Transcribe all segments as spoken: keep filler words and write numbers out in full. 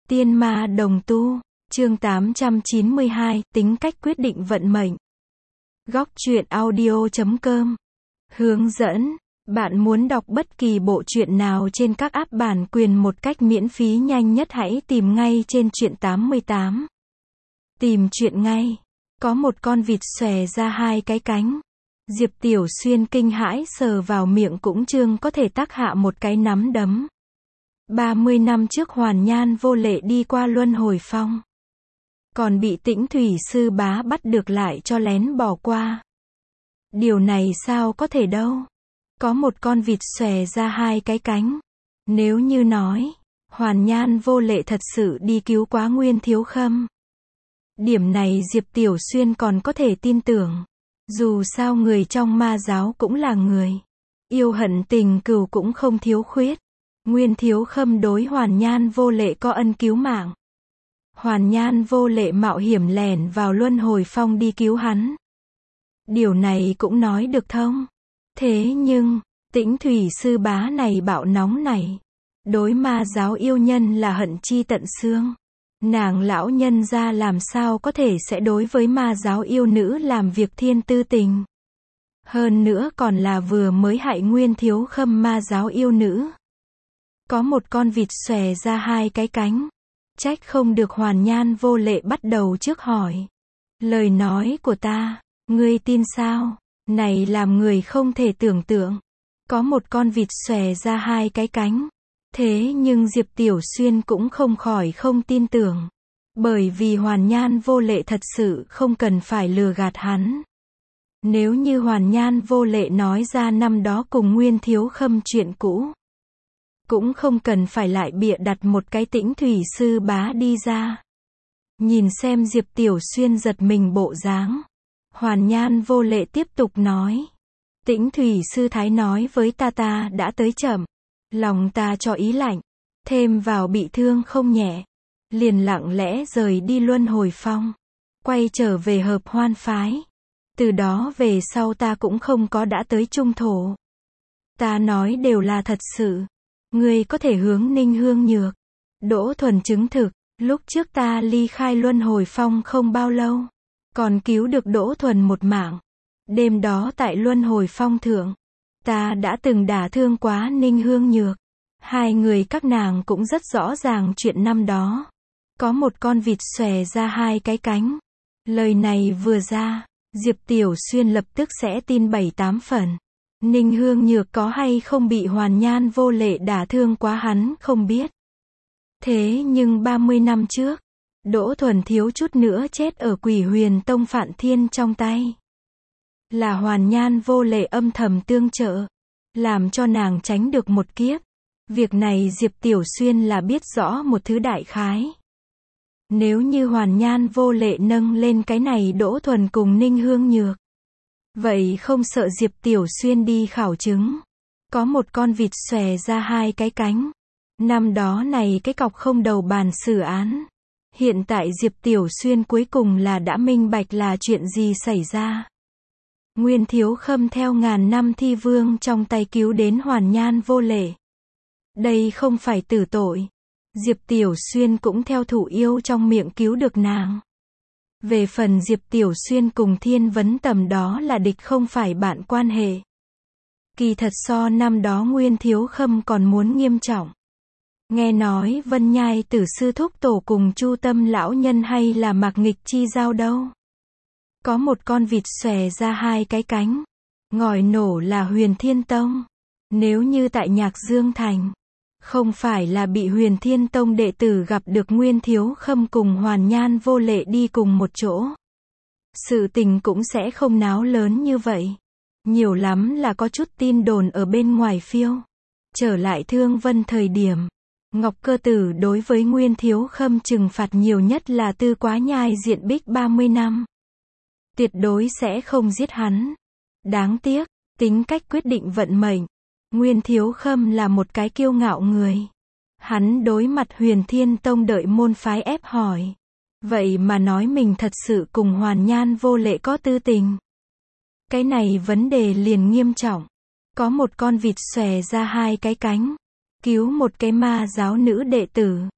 Tiên ma đồng tu, chương tám trăm chín mươi hai, tính cách quyết định vận mệnh. Góc truyện audio chấm com. Hướng dẫn, bạn muốn đọc bất kỳ bộ truyện nào trên các app bản quyền một cách miễn phí nhanh nhất hãy tìm ngay trên truyện tám mươi tám. Tìm truyện ngay. Có một con vịt xòe ra hai cái cánh. Diệp Tiểu Xuyên kinh hãi sờ vào miệng cũng trương có thể tác hạ một cái nắm đấm. ba mươi năm trước Hoàn Nhan Vô Lệ đi qua Luân Hồi Phong. Còn bị Tĩnh Thủy Sư Bá bắt được lại cho lén bỏ qua. Điều này sao có thể đâu. Có một con vịt xòe ra hai cái cánh. Nếu như nói, Hoàn Nhan Vô Lệ thật sự đi cứu quá Nguyên Thiếu Khâm. Điểm này Diệp Tiểu Xuyên còn có thể tin tưởng. Dù sao người trong ma giáo cũng là người. Yêu hận tình cừu cũng không thiếu khuyết. Nguyên Thiếu Khâm đối Hoàn Nhan Vô Lệ có ân cứu mạng. Hoàn Nhan Vô Lệ mạo hiểm lẻn vào Luân Hồi Phong đi cứu hắn. Điều này cũng nói được thông. Thế nhưng, Tĩnh Thủy Sư Bá này bạo nóng này. Đối ma giáo yêu nhân là hận chi tận xương. Nàng lão nhân ra làm sao có thể sẽ đối với ma giáo yêu nữ làm việc thiên tư tình. Hơn nữa còn là vừa mới hại Nguyên Thiếu Khâm ma giáo yêu nữ. Có một con vịt xòe ra hai cái cánh. Trách không được Hoàn Nhan Vô Lệ bắt đầu trước hỏi. Lời nói của ta, ngươi tin sao? Này làm người không thể tưởng tượng. Có một con vịt xòe ra hai cái cánh. Thế nhưng Diệp Tiểu Xuyên cũng không khỏi không tin tưởng. Bởi vì Hoàn Nhan Vô Lệ thật sự không cần phải lừa gạt hắn. Nếu như Hoàn Nhan Vô Lệ nói ra năm đó cùng Nguyên Thiếu Khâm chuyện cũ. Cũng không cần phải lại bịa đặt một cái Tĩnh Thủy Sư Bá đi ra. Nhìn xem Diệp Tiểu Xuyên giật mình bộ dáng. Hoàn Nhan Vô Lệ tiếp tục nói. Tĩnh Thủy Sư Thái nói với ta ta đã tới chậm. Lòng ta cho ý lạnh. Thêm vào bị thương không nhẹ. Liền lặng lẽ rời đi Luân Hồi Phong. Quay trở về Hợp Hoan Phái. Từ đó về sau ta cũng không có đã tới Trung Thổ. Ta nói đều là thật sự. Ngươi có thể hướng Ninh Hương Nhược. Đỗ Thuần chứng thực. Lúc trước ta ly khai Luân Hồi Phong không bao lâu. Còn cứu được Đỗ Thuần một mạng. Đêm đó tại Luân Hồi Phong thượng. Ta đã từng đả thương quá Ninh Hương Nhược. Hai người các nàng cũng rất rõ ràng chuyện năm đó. Có một con vịt xòe ra hai cái cánh. Lời này vừa ra, Diệp Tiểu Xuyên lập tức sẽ tin bảy tám phần. Ninh Hương Nhược có hay không bị Hoàn Nhan Vô Lệ đả thương quá hắn không biết. Thế nhưng ba mươi năm trước, Đỗ Thuần thiếu chút nữa chết ở Quỷ Huyền Tông Phạn Thiên trong tay. Là Hoàn Nhan Vô Lệ âm thầm tương trợ, làm cho nàng tránh được một kiếp. Việc này Diệp Tiểu Xuyên là biết rõ một thứ đại khái. Nếu như Hoàn Nhan Vô Lệ nâng lên cái này Đỗ Thuần cùng Ninh Hương Nhược. Vậy không sợ Diệp Tiểu Xuyên đi khảo chứng. Có một con vịt xòe ra hai cái cánh. Năm đó này cái cọc không đầu bàn xử án. Hiện tại Diệp Tiểu Xuyên cuối cùng là đã minh bạch là chuyện gì xảy ra. Nguyên Thiếu Khâm theo ngàn năm thi vương trong tay cứu đến Hoàn Nhan Vô Lệ. Đây không phải tử tội. Diệp Tiểu Xuyên cũng theo thủ yêu trong miệng cứu được nàng. Về phần Diệp Tiểu Xuyên cùng Thiên Vấn Tầm đó là địch không phải bạn quan hệ. Kỳ thật so năm đó Nguyên Thiếu Khâm còn muốn nghiêm trọng. Nghe nói Vân Nhai Tử Sư Thúc Tổ cùng Chu Tâm Lão Nhân hay là Mạc Nghịch Chi giao đâu. Có một con vịt xòe ra hai cái cánh. Ngòi nổ là Huyền Thiên Tông. Nếu như tại Nhạc Dương Thành, không phải là bị Huyền Thiên Tông đệ tử gặp được Nguyên Thiếu Khâm cùng Hoàn Nhan Vô Lệ đi cùng một chỗ. Sự tình cũng sẽ không náo lớn như vậy. Nhiều lắm là có chút tin đồn ở bên ngoài phiêu. Trở lại Thương Vân thời điểm. Ngọc Cơ Tử đối với Nguyên Thiếu Khâm trừng phạt nhiều nhất là tư quá nhai diện bích ba mươi năm. Tuyệt đối sẽ không giết hắn. Đáng tiếc, tính cách quyết định vận mệnh. Nguyên Thiếu Khâm là một cái kiêu ngạo người. Hắn đối mặt Huyền Thiên Tông đợi môn phái ép hỏi. Vậy mà nói mình thật sự cùng Hoàn Nhan Vô Lệ có tư tình. Cái này vấn đề liền nghiêm trọng. Có một con vịt xòe ra hai cái cánh. Cứu một cái ma giáo nữ đệ tử.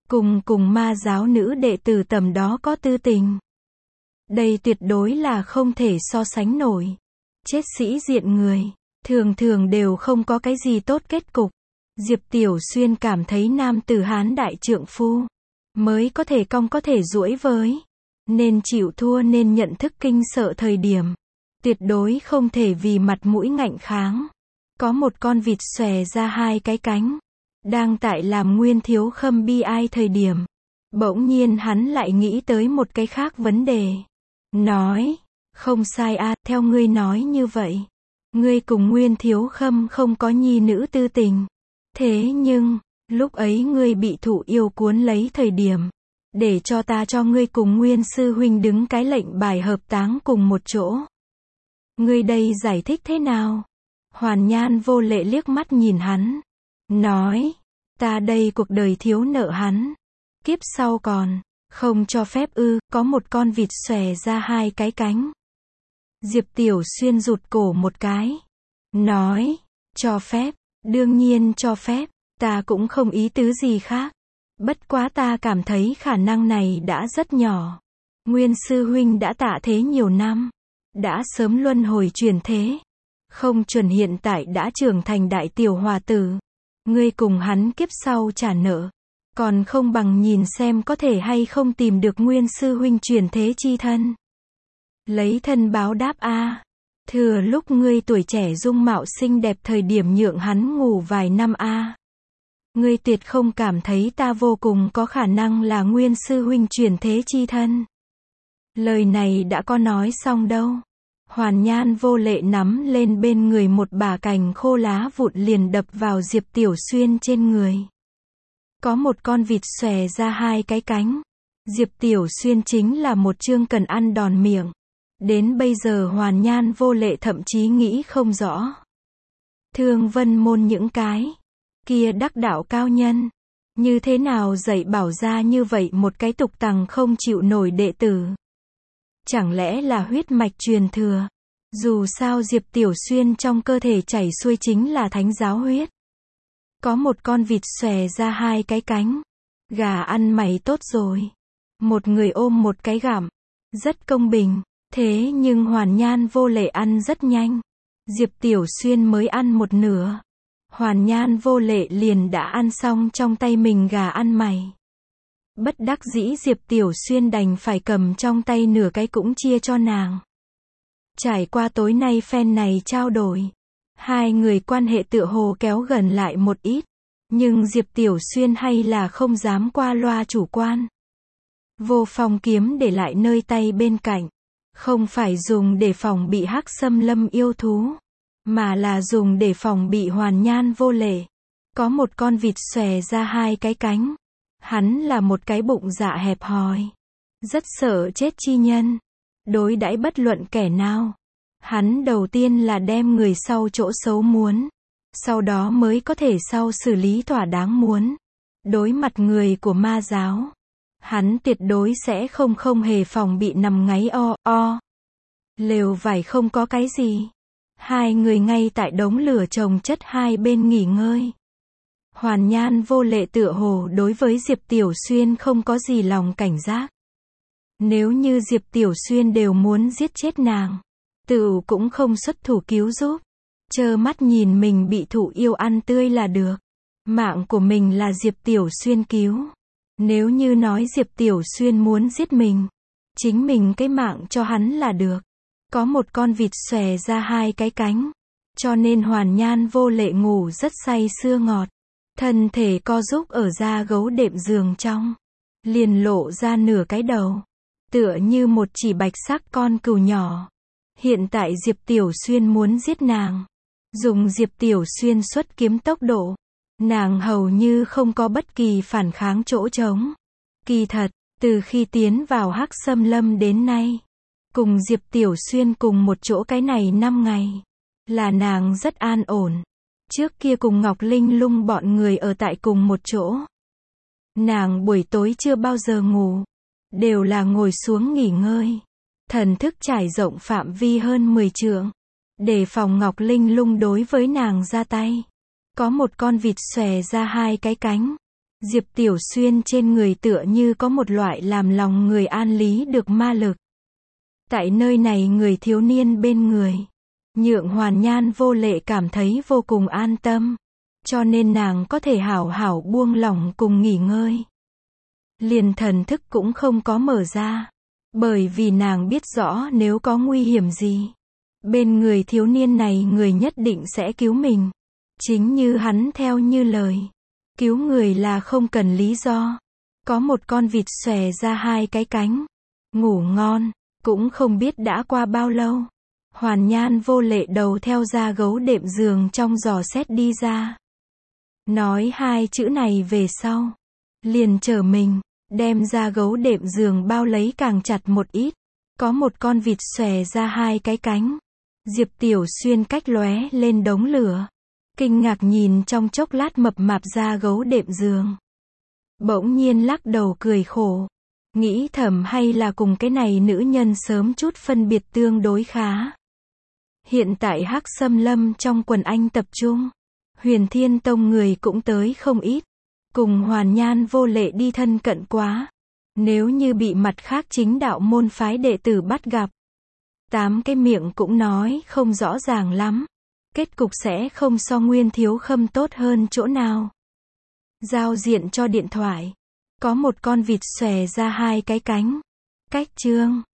cùng cùng ma giáo nữ đệ tử tầm đó có tư tình. Đây tuyệt đối là không thể so sánh nổi. Chết sĩ diện người, thường thường đều không có cái gì tốt kết cục. Diệp Tiểu Xuyên cảm thấy nam tử Hán đại trượng phu, mới có thể cong có thể duỗi với. Nên chịu thua nên nhận thức kinh sợ thời điểm. Tuyệt đối không thể vì mặt mũi ngạnh kháng. Có một con vịt xòe ra hai cái cánh. Đang tại làm Nguyên Thiếu Khâm bi ai thời điểm. Bỗng nhiên hắn lại nghĩ tới một cái khác vấn đề. Nói, không sai a, theo ngươi nói như vậy. Ngươi cùng Nguyên Thiếu Khâm không có nhi nữ tư tình. Thế nhưng, lúc ấy ngươi bị thụ yêu cuốn lấy thời điểm. Để cho ta cho ngươi cùng Nguyên Sư Huynh đứng cái lệnh bài hợp táng cùng một chỗ. Ngươi đây giải thích thế nào? Hoàn Nhan vô lệ liếc mắt nhìn hắn. Nói, ta đây cuộc đời thiếu nợ hắn. Kiếp sau còn, không cho phép ư, có một con vịt xòe ra hai cái cánh. Diệp Tiểu Xuyên rụt cổ một cái. Nói, cho phép, đương nhiên cho phép, ta cũng không ý tứ gì khác. Bất quá ta cảm thấy khả năng này đã rất nhỏ. Nguyên Sư Huynh đã tạ thế nhiều năm. Đã sớm luân hồi chuyển thế. Không chuẩn hiện tại đã trưởng thành đại tiểu hòa tử. Ngươi cùng hắn kiếp sau trả nợ. Còn không bằng nhìn xem có thể hay không tìm được Nguyên Sư Huynh chuyển thế chi thân. Lấy thân báo đáp a. Thừa lúc ngươi tuổi trẻ dung mạo xinh đẹp thời điểm nhượng hắn ngủ vài năm a. Ngươi tuyệt không cảm thấy ta vô cùng có khả năng là Nguyên Sư Huynh chuyển thế chi thân. Lời này đã có nói xong đâu. Hoàn Nhan vô lệ nắm lên bên người một bả cành khô lá vụn liền đập vào Diệp Tiểu Xuyên trên người. Có một con vịt xòe ra hai cái cánh. Diệp Tiểu Xuyên chính là một chương cần ăn đòn miệng. Đến bây giờ Hoàn Nhan vô lệ thậm chí nghĩ không rõ. Thương Vân Môn những cái kia đắc đạo cao nhân, như thế nào dạy bảo ra như vậy một cái tục tằng không chịu nổi đệ tử. Chẳng lẽ là huyết mạch truyền thừa? Dù sao Diệp Tiểu Xuyên trong cơ thể chảy xuôi chính là thánh giáo huyết. Có một con vịt xòe ra hai cái cánh. Gà ăn mày tốt rồi. Một người ôm một cái gặm. Rất công bình. Thế nhưng Hoàn Nhan vô lệ ăn rất nhanh. Diệp Tiểu Xuyên mới ăn một nửa. Hoàn Nhan vô lệ liền đã ăn xong trong tay mình gà ăn mày. Bất đắc dĩ Diệp Tiểu Xuyên đành phải cầm trong tay nửa cái cũng chia cho nàng. Trải qua tối nay phen này trao đổi, hai người quan hệ tựa hồ kéo gần lại một ít. Nhưng Diệp Tiểu Xuyên hay là không dám qua loa chủ quan. Vô Phong kiếm để lại nơi tay bên cạnh. Không phải dùng để phòng bị Hắc Xâm Lâm yêu thú, mà là dùng để phòng bị Hoàn Nhan vô lệ. Có một con vịt xòe ra hai cái cánh. Hắn là một cái bụng dạ hẹp hòi. Rất sợ chết chi nhân. Đối đãi bất luận kẻ nào. Hắn đầu tiên là đem người sau chỗ xấu muốn. Sau đó mới có thể sau xử lý thỏa đáng muốn. Đối mặt người của ma giáo, hắn tuyệt đối sẽ không không hề phòng bị nằm ngáy o o. Lều vải không có cái gì. Hai người ngay tại đống lửa chồng chất hai bên nghỉ ngơi. Hoàn Nhan vô lệ tựa hồ đối với Diệp Tiểu Xuyên không có gì lòng cảnh giác. Nếu như Diệp Tiểu Xuyên đều muốn giết chết nàng, tự cũng không xuất thủ cứu giúp. Trơ mắt nhìn mình bị thụ yêu ăn tươi là được. Mạng của mình là Diệp Tiểu Xuyên cứu. Nếu như nói Diệp Tiểu Xuyên muốn giết mình, chính mình cái mạng cho hắn là được. Có một con vịt xòe ra hai cái cánh. Cho nên Hoàn Nhan vô lệ ngủ rất say sưa ngọt. Thân thể co giúp ở da gấu đệm giường trong. Liền lộ ra nửa cái đầu. Tựa như một chỉ bạch sắc con cừu nhỏ. Hiện tại Diệp Tiểu Xuyên muốn giết nàng. Dùng Diệp Tiểu Xuyên xuất kiếm tốc độ. Nàng hầu như không có bất kỳ phản kháng chỗ trống. Kỳ thật, từ khi tiến vào Hắc Xâm Lâm đến nay, cùng Diệp Tiểu Xuyên cùng một chỗ cái này năm ngày, là nàng rất an ổn. Trước kia cùng Ngọc Linh Lung bọn người ở tại cùng một chỗ. Nàng buổi tối chưa bao giờ ngủ. Đều là ngồi xuống nghỉ ngơi. Thần thức trải rộng phạm vi hơn mười trượng. Để phòng Ngọc Linh Lung đối với nàng ra tay. Có một con vịt xòe ra hai cái cánh. Diệp Tiểu Xuyên trên người tựa như có một loại làm lòng người an lý được ma lực. Tại nơi này người thiếu niên bên người, nhượng Hoàn Nhan vô lệ cảm thấy vô cùng an tâm, cho nên nàng có thể hảo hảo buông lỏng cùng nghỉ ngơi. Liền thần thức cũng không có mở ra, bởi vì nàng biết rõ nếu có nguy hiểm gì, bên người thiếu niên này người nhất định sẽ cứu mình. Chính như hắn theo như lời, cứu người là không cần lý do. Có một con vịt xòe ra hai cái cánh, ngủ ngon, cũng không biết đã qua bao lâu. Hoàn Nhan vô lệ đầu theo da gấu đệm giường trong giò xét đi ra. Nói hai chữ này về sau, liền trở mình, đem da gấu đệm giường bao lấy càng chặt một ít. Có một con vịt xòe ra hai cái cánh. Diệp Tiểu Xuyên cách lóe lên đống lửa, kinh ngạc nhìn trong chốc lát mập mạp da gấu đệm giường. Bỗng nhiên lắc đầu cười khổ, nghĩ thầm hay là cùng cái này nữ nhân sớm chút phân biệt tương đối khá. Hiện tại Hắc Xâm Lâm trong quần anh tập trung, Huyền Thiên Tông người cũng tới không ít, cùng Hoàn Nhan vô lệ đi thân cận quá. Nếu như bị mặt khác chính đạo môn phái đệ tử bắt gặp, tám cái miệng cũng nói không rõ ràng lắm. Kết cục sẽ không so Nguyên Thiếu Khâm tốt hơn chỗ nào. Giao diện cho điện thoại, có một con vịt xòe ra hai cái cánh. Cách chương